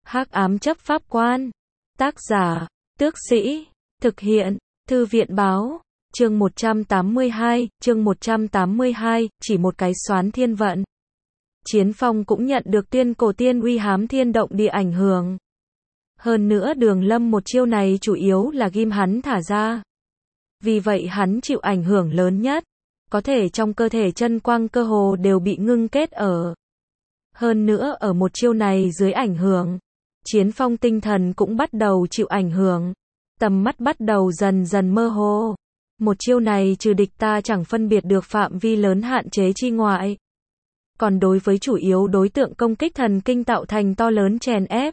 Hắc ám chấp pháp quan. Tác giả, Tước Sĩ. Thực hiện, Thư viện báo. Chương 182, chỉ một cái xoán thiên vận. Chiến Phong cũng nhận được tuyên cổ tiên uy hám thiên động địa ảnh hưởng. Hơn nữa Đường Lâm một chiêu này chủ yếu là ghim hắn thả ra. Vì vậy hắn chịu ảnh hưởng lớn nhất. Có thể trong cơ thể chân quang cơ hồ đều bị ngưng kết ở. Hơn nữa ở một chiêu này dưới ảnh hưởng, Chiến Phong tinh thần cũng bắt đầu chịu ảnh hưởng. Tầm mắt bắt đầu dần dần mơ hồ. Một chiêu này trừ địch ta chẳng phân biệt được phạm vi lớn hạn chế chi ngoại. Còn đối với chủ yếu đối tượng công kích thần kinh tạo thành to lớn chèn ép.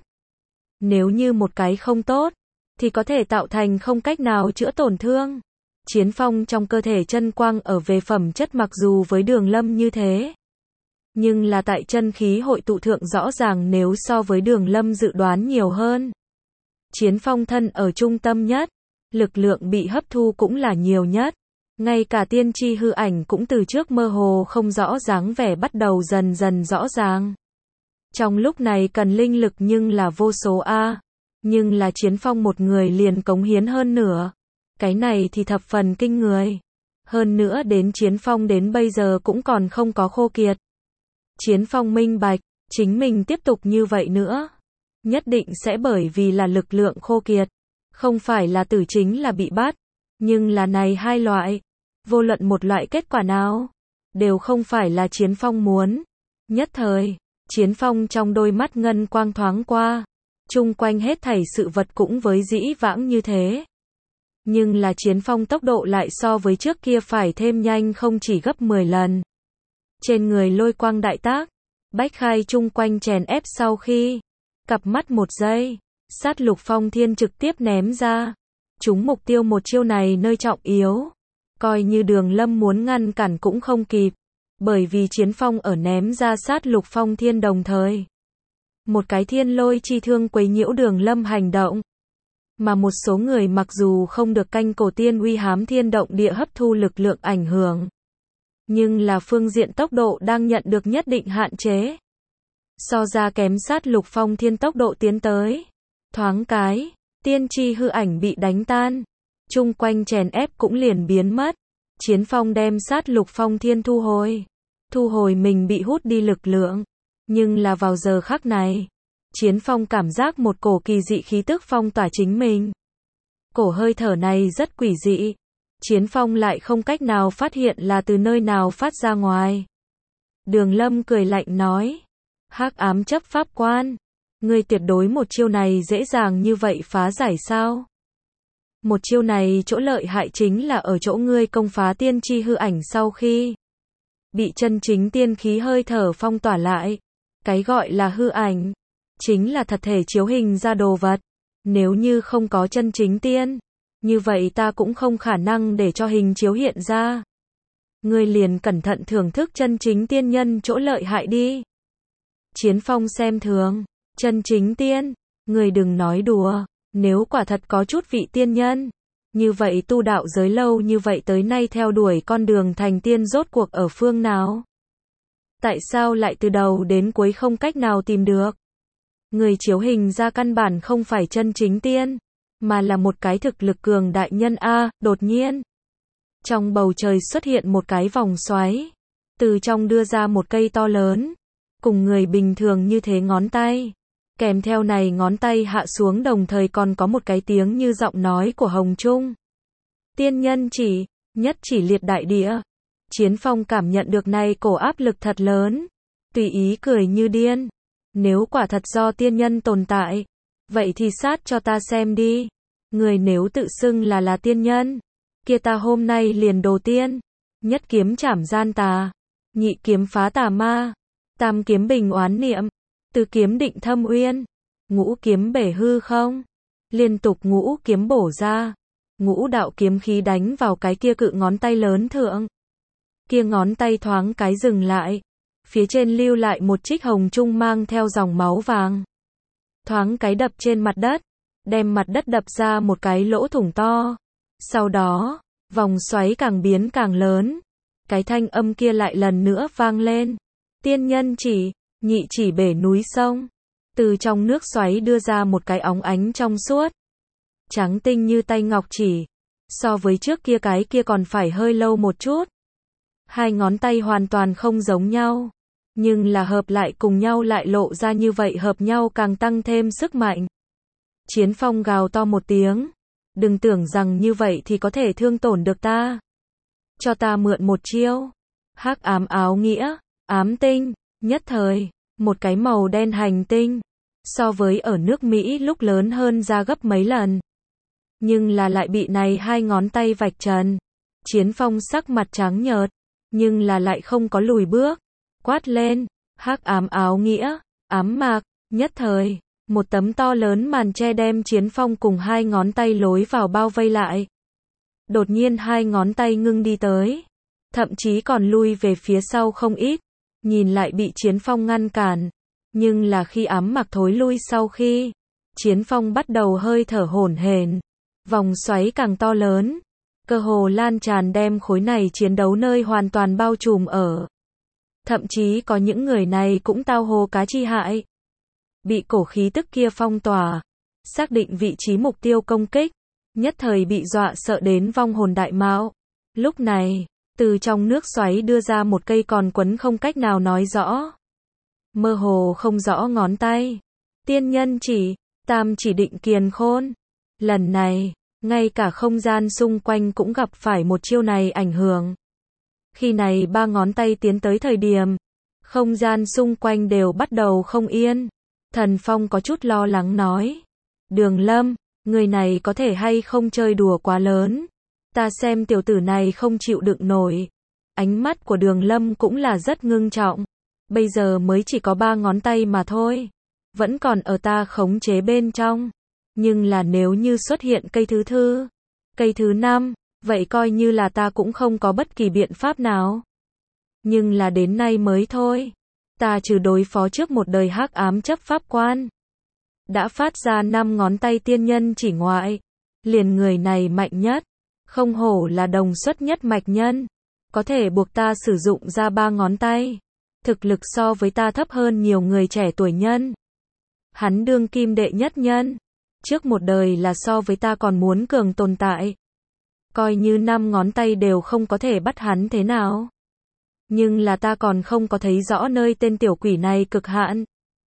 Nếu như một cái không tốt, thì có thể tạo thành không cách nào chữa tổn thương. Chiến Phong trong cơ thể chân quang ở về phẩm chất mặc dù với Đường Lâm như thế, nhưng là tại chân khí hội tụ thượng rõ ràng nếu so với Đường Lâm dự đoán nhiều hơn. Chiến Phong thân ở trung tâm nhất, lực lượng bị hấp thu cũng là nhiều nhất. Ngay cả tiên tri hư ảnh cũng từ trước mơ hồ không rõ dáng vẻ bắt đầu dần dần rõ ràng. Trong lúc này cần linh lực nhưng là vô số a, nhưng là Chiến Phong một người liền cống hiến hơn nửa. Cái này thì thập phần kinh người. Hơn nữa đến Chiến Phong đến bây giờ cũng còn không có khô kiệt. Chiến Phong minh bạch, chính mình tiếp tục như vậy nữa, nhất định sẽ bởi vì là lực lượng khô kiệt. Không phải là tử chính là bị bắt, nhưng là này hai loại. Vô luận một loại kết quả nào, đều không phải là Chiến Phong muốn. Nhất thời, Chiến Phong trong đôi mắt ngân quang thoáng qua. Chung quanh hết thảy sự vật cũng với dĩ vãng như thế. Nhưng là Chiến Phong tốc độ lại so với trước kia phải thêm nhanh không chỉ gấp 10 lần. Trên người lôi quang đại tác, bách khai chung quanh chèn ép sau khi cặp mắt một giây, sát lục phong thiên trực tiếp ném ra. Trúng mục tiêu một chiêu này nơi trọng yếu. Coi như Đường Lâm muốn ngăn cản cũng không kịp. Bởi vì Chiến Phong ở ném ra sát lục phong thiên đồng thời. Một cái thiên lôi chi thương quấy nhiễu Đường Lâm hành động. Mà một số người mặc dù không được canh cổ tiên uy hám thiên động địa hấp thu lực lượng ảnh hưởng, nhưng là phương diện tốc độ đang nhận được nhất định hạn chế. So ra kém sát lục phong thiên tốc độ tiến tới. Thoáng cái, tiên tri hư ảnh bị đánh tan. Chung quanh chèn ép cũng liền biến mất. Chiến Phong đem sát lục phong thiên thu hồi. Thu hồi mình bị hút đi lực lượng. Nhưng là vào giờ khắc này, Chiến Phong cảm giác một cổ kỳ dị khí tức phong tỏa chính mình. Cổ hơi thở này rất quỷ dị. Chiến Phong lại không cách nào phát hiện là từ nơi nào phát ra ngoài. Đường Lâm cười lạnh nói. Hắc ám chấp pháp quan. Ngươi tuyệt đối một chiêu này dễ dàng như vậy phá giải sao? Một chiêu này chỗ lợi hại chính là ở chỗ ngươi công phá tiên tri hư ảnh sau khi bị chân chính tiên khí hơi thở phong tỏa lại. Cái gọi là hư ảnh chính là thật thể chiếu hình ra đồ vật. Nếu như không có chân chính tiên, như vậy ta cũng không khả năng để cho hình chiếu hiện ra. Ngươi liền cẩn thận thưởng thức chân chính tiên nhân chỗ lợi hại đi. Chiến Phong xem thường. Chân chính tiên, ngươi đừng nói đùa. Nếu quả thật có chút vị tiên nhân, như vậy tu đạo giới lâu như vậy tới nay theo đuổi con đường thành tiên rốt cuộc ở phương nào? Tại sao lại từ đầu đến cuối không cách nào tìm được? Người chiếu hình ra căn bản không phải chân chính tiên, mà là một cái thực lực cường đại nhân a. Đột nhiên, trong bầu trời xuất hiện một cái vòng xoáy, từ trong đưa ra một cây to lớn, cùng người bình thường như thế ngón tay. Kèm theo này ngón tay hạ xuống đồng thời còn có một cái tiếng như giọng nói của Hồng Trung. Tiên nhân chỉ, nhất chỉ liệt đại địa. Chiến Phong cảm nhận được này cổ áp lực thật lớn. Tùy ý cười như điên. Nếu quả thật do tiên nhân tồn tại, vậy thì sát cho ta xem đi. Người nếu tự xưng là tiên nhân, kia ta hôm nay liền đồ tiên. Nhất kiếm trảm gian tà, nhị kiếm phá tà ma, tam kiếm bình oán niệm, tứ kiếm định thâm uyên, ngũ kiếm bể hư không. Liên tục ngũ kiếm bổ ra, ngũ đạo kiếm khí đánh vào cái kia cự ngón tay lớn thượng. Kia ngón tay thoáng cái dừng lại, phía trên lưu lại một trích hồng trung mang theo dòng máu vàng. Thoáng cái đập trên mặt đất, đem mặt đất đập ra một cái lỗ thủng to. Sau đó, vòng xoáy càng biến càng lớn. Cái thanh âm kia lại lần nữa vang lên. Tiên nhân chỉ, nhị chỉ bể núi sông, Từ trong nước xoáy đưa ra một cái óng ánh trong suốt, trắng tinh như tay ngọc chỉ. So với trước kia cái kia còn phải hơi lâu một chút. Hai ngón tay hoàn toàn không giống nhau, nhưng là hợp lại cùng nhau lại lộ ra như vậy, hợp nhau càng tăng thêm sức mạnh. Chiến Phong gào to một tiếng, đừng tưởng rằng như vậy thì có thể thương tổn được ta. Cho ta mượn một chiêu. Hắc ám áo nghĩa, ám tinh, nhất thời, một cái màu đen hành tinh, so với ở nước Mỹ lúc lớn hơn ra gấp mấy lần. Nhưng là lại bị này hai ngón tay vạch trần. Chiến Phong sắc mặt trắng nhợt, nhưng là lại không có lùi bước, quát lên, hắc ám áo nghĩa, ám mạc, nhất thời, một tấm to lớn màn che đem Chiến Phong cùng hai ngón tay lối vào bao vây lại. Đột nhiên hai ngón tay ngưng đi tới, thậm chí còn lui về phía sau không ít, nhìn lại bị Chiến Phong ngăn cản, nhưng là khi ám mạc thối lui sau khi, Chiến Phong bắt đầu hơi thở hổn hển, vòng xoáy càng to lớn, cơ hồ lan tràn đem khối này chiến đấu nơi hoàn toàn bao trùm ở. Thậm chí có những người này cũng tao hô cá chi hại. Bị cổ khí tức kia phong tỏa, xác định vị trí mục tiêu công kích, nhất thời bị dọa sợ đến vong hồn đại mạo. Lúc này, từ trong nước xoáy đưa ra một cây còn quấn không cách nào nói rõ, mơ hồ không rõ ngón tay. Tiên nhân chỉ, tam chỉ định kiền khôn. Lần này, ngay cả không gian xung quanh cũng gặp phải một chiêu này ảnh hưởng. Khi này ba ngón tay tiến tới thời điểm, không gian xung quanh đều bắt đầu không yên. Thần Phong có chút lo lắng nói, Đường Lâm, người này có thể hay không chơi đùa quá lớn. Ta xem tiểu tử này không chịu đựng nổi. Ánh mắt của Đường Lâm cũng là rất ngưng trọng. Bây giờ mới chỉ có ba ngón tay mà thôi, vẫn còn ở ta khống chế bên trong. Nhưng là nếu như xuất hiện cây thứ 5, vậy coi như là ta cũng không có bất kỳ biện pháp nào. Nhưng là đến nay mới thôi. Ta trừ đối phó trước một đời hắc ám chấp pháp quan, đã phát ra 5 ngón tay tiên nhân chỉ ngoại, liền người này mạnh nhất, không hổ là đồng xuất nhất mạch nhân, có thể buộc ta sử dụng ra 3 ngón tay. Thực lực so với ta thấp hơn nhiều người trẻ tuổi nhân. Hắn đương kim đệ nhất nhân, trước một đời là so với ta còn muốn cường tồn tại. Coi như 5 ngón tay đều không có thể bắt hắn thế nào. Nhưng là ta còn không có thấy rõ nơi tên tiểu quỷ này cực hạn.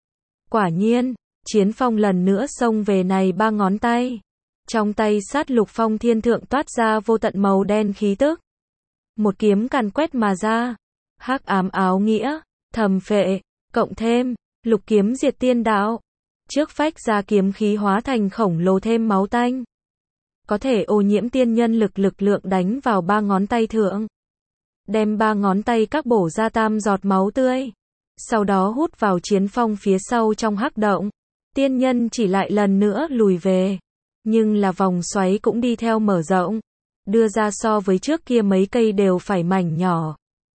Quả nhiên, Chiến Phong lần nữa xông về này 3 ngón tay. Trong tay sát lục phong thiên thượng toát ra vô tận màu đen khí tức. Một kiếm càn quét mà ra. Hắc ám áo nghĩa, thầm phệ, cộng thêm, lục kiếm diệt tiên đạo. Trước phách ra kiếm khí hóa thành khổng lồ thêm máu tanh. Có thể ô nhiễm tiên nhân lực lượng đánh vào 3 ngón tay thượng. Đem 3 ngón tay các bổ ra 3 giọt máu tươi. Sau đó hút vào Chiến Phong phía sau trong hắc động. Tiên nhân chỉ lại lần nữa lùi về. Nhưng là vòng xoáy cũng đi theo mở rộng. Đưa ra so với trước kia mấy cây đều phải mảnh nhỏ.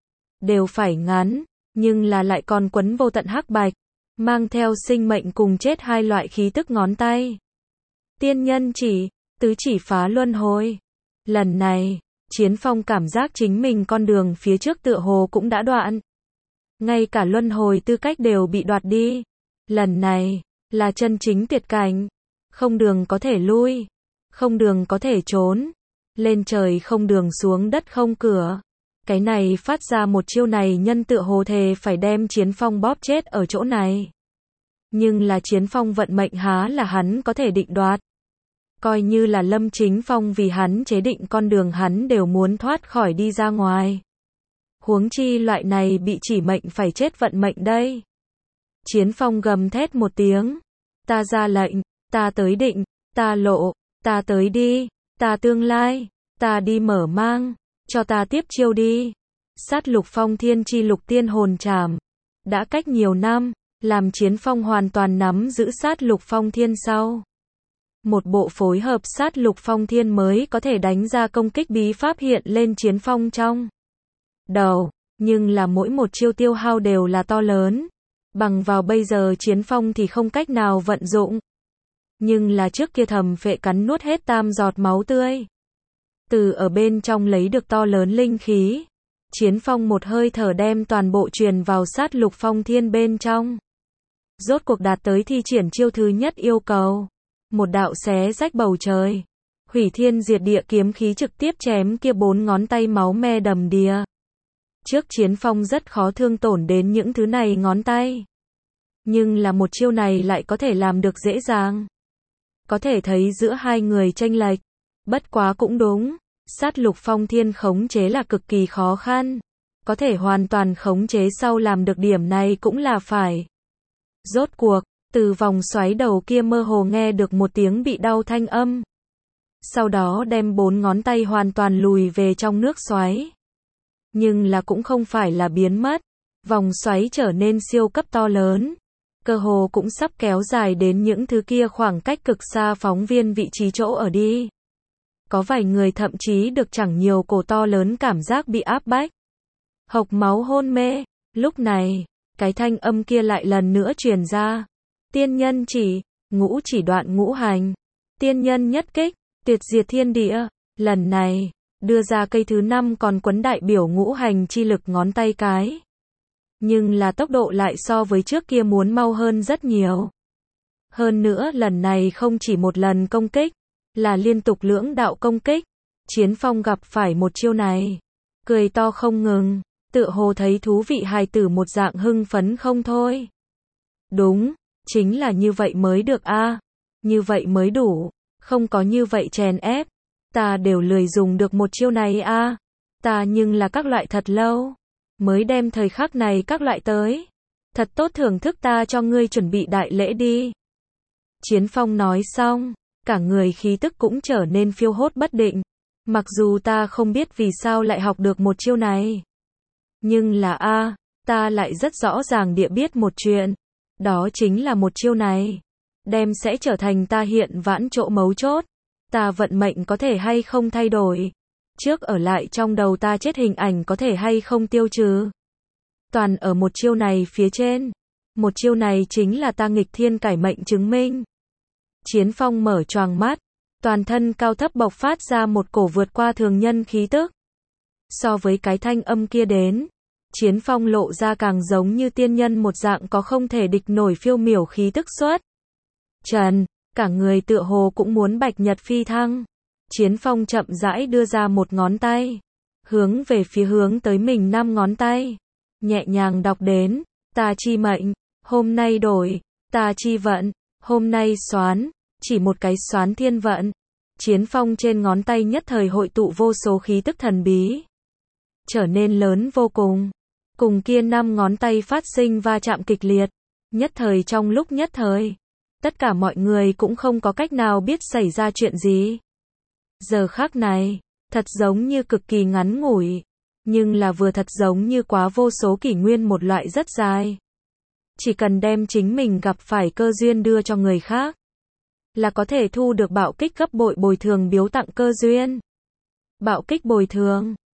Đều phải ngắn. Nhưng là lại còn quấn vô tận hắc bạch. Mang theo sinh mệnh cùng chết hai loại khí tức ngón tay. Tiên nhân chỉ, tứ chỉ phá luân hồi. Lần này, Chiến Phong cảm giác chính mình con đường phía trước tựa hồ cũng đã đoạn. Ngay cả luân hồi tư cách đều bị đoạt đi. Lần này, là chân chính tuyệt cảnh. Không đường có thể lui. Không đường có thể trốn. Lên trời không đường, xuống đất không cửa. Cái này phát ra một chiêu này nhân tựa hồ thề phải đem Chiến Phong bóp chết ở chỗ này. Nhưng là Chiến Phong vận mệnh há là hắn có thể định đoạt. Coi như là Lâm Chính Phong vì hắn chế định con đường hắn đều muốn thoát khỏi đi ra ngoài. Huống chi loại này bị chỉ mệnh phải chết vận mệnh đây. Chiến Phong gầm thét một tiếng. Ta ra lệnh, ta tới định, ta lộ, ta tới đi, ta tương lai, ta đi mở mang, cho ta tiếp chiêu đi. Sát lục phong thiên chi lục tiên hồn trảm. Đã cách nhiều năm, làm Chiến Phong hoàn toàn nắm giữ sát lục phong thiên sau. Một bộ phối hợp sát lục phong thiên mới có thể đánh ra công kích bí pháp hiện lên Chiến Phong trong đầu. Nhưng là mỗi một chiêu tiêu hao đều là to lớn. Bằng vào bây giờ Chiến Phong thì không cách nào vận dụng. Nhưng là trước kia thầm phệ cắn nuốt hết 3 giọt máu tươi. Từ ở bên trong lấy được to lớn linh khí. Chiến Phong một hơi thở đem toàn bộ truyền vào sát lục phong thiên bên trong. Rốt cuộc đạt tới thi triển chiêu thứ nhất yêu cầu. Một đạo xé rách bầu trời. Hủy thiên diệt địa kiếm khí trực tiếp chém kia 4 ngón tay máu me đầm đìa. Trước Chiến Phong rất khó thương tổn đến những thứ này ngón tay. Nhưng là một chiêu này lại có thể làm được dễ dàng. Có thể thấy giữa hai người chênh lệch. Bất quá cũng đúng. Sát lục phong thiên khống chế là cực kỳ khó khăn. Có thể hoàn toàn khống chế sau làm được điểm này cũng là phải. Rốt cuộc, từ vòng xoáy đầu kia mơ hồ nghe được một tiếng bị đau thanh âm. Sau đó đem 4 ngón tay hoàn toàn lùi về trong nước xoáy. Nhưng là cũng không phải là biến mất. Vòng xoáy trở nên siêu cấp to lớn. Cơ hồ cũng sắp kéo dài đến những thứ kia khoảng cách cực xa phóng viên vị trí chỗ ở đi. Có vài người thậm chí được chẳng nhiều cổ to lớn cảm giác bị áp bách. Hộc máu hôn mê. Lúc này, cái thanh âm kia lại lần nữa truyền ra. Tiên nhân chỉ, ngũ chỉ đoạn ngũ hành. Tiên nhân nhất kích, tuyệt diệt thiên địa. Lần này, đưa ra cây thứ 5 còn quấn đại biểu ngũ hành chi lực ngón tay cái. Nhưng là tốc độ lại so với trước kia muốn mau hơn rất nhiều. Hơn nữa lần này không chỉ một lần công kích, là liên tục lưỡng đạo công kích. Chiến Phong gặp phải một chiêu này. Cười to không ngừng, tựa hồ thấy thú vị hài tử một dạng hưng phấn không thôi. Đúng, chính là như vậy mới được a, như vậy mới đủ, không có như vậy chèn ép. Ta đều lười dùng được một chiêu này a, ta nhưng là các loại thật lâu, mới đem thời khắc này các loại tới. Thật tốt thưởng thức ta cho ngươi chuẩn bị đại lễ đi. Chiến Phong nói xong, cả người khí tức cũng trở nên phiêu hốt bất định. Mặc dù ta không biết vì sao lại học được một chiêu này. Nhưng là ta lại rất rõ ràng địa biết một chuyện. Đó chính là một chiêu này. Đem sẽ trở thành ta hiện vãn chỗ mấu chốt. Ta vận mệnh có thể hay không thay đổi. Trước ở lại trong đầu ta chết hình ảnh có thể hay không tiêu trừ. Toàn ở một chiêu này phía trên. Một chiêu này chính là ta nghịch thiên cải mệnh chứng minh. Chiến Phong mở choàng mắt. Toàn thân cao thấp bộc phát ra một cổ vượt qua thường nhân khí tức. So với cái thanh âm kia đến, Chiến Phong lộ ra càng giống như tiên nhân một dạng có không thể địch nổi phiêu miểu khí tức xuất. Trần, cả người tựa hồ cũng muốn bạch nhật phi thăng. Chiến Phong chậm rãi đưa ra một ngón tay, hướng về phía hướng tới mình 5 ngón tay. Nhẹ nhàng đọc đến, ta chi mệnh, hôm nay đổi, ta chi vận, hôm nay xoán. Chỉ một cái xoán thiên vận. Chiến Phong trên ngón tay nhất thời hội tụ vô số khí tức thần bí. Trở nên lớn vô cùng. Cùng kia 5 ngón tay phát sinh va chạm kịch liệt. Nhất thời trong lúc nhất thời. Tất cả mọi người cũng không có cách nào biết xảy ra chuyện gì. Giờ khắc này, thật giống như cực kỳ ngắn ngủi. Nhưng là vừa thật giống như quá vô số kỷ nguyên một loại rất dài. Chỉ cần đem chính mình gặp phải cơ duyên đưa cho người khác. Là có thể thu được bạo kích gấp bội bồi thường biếu tặng cơ duyên. Bạo kích bồi thường,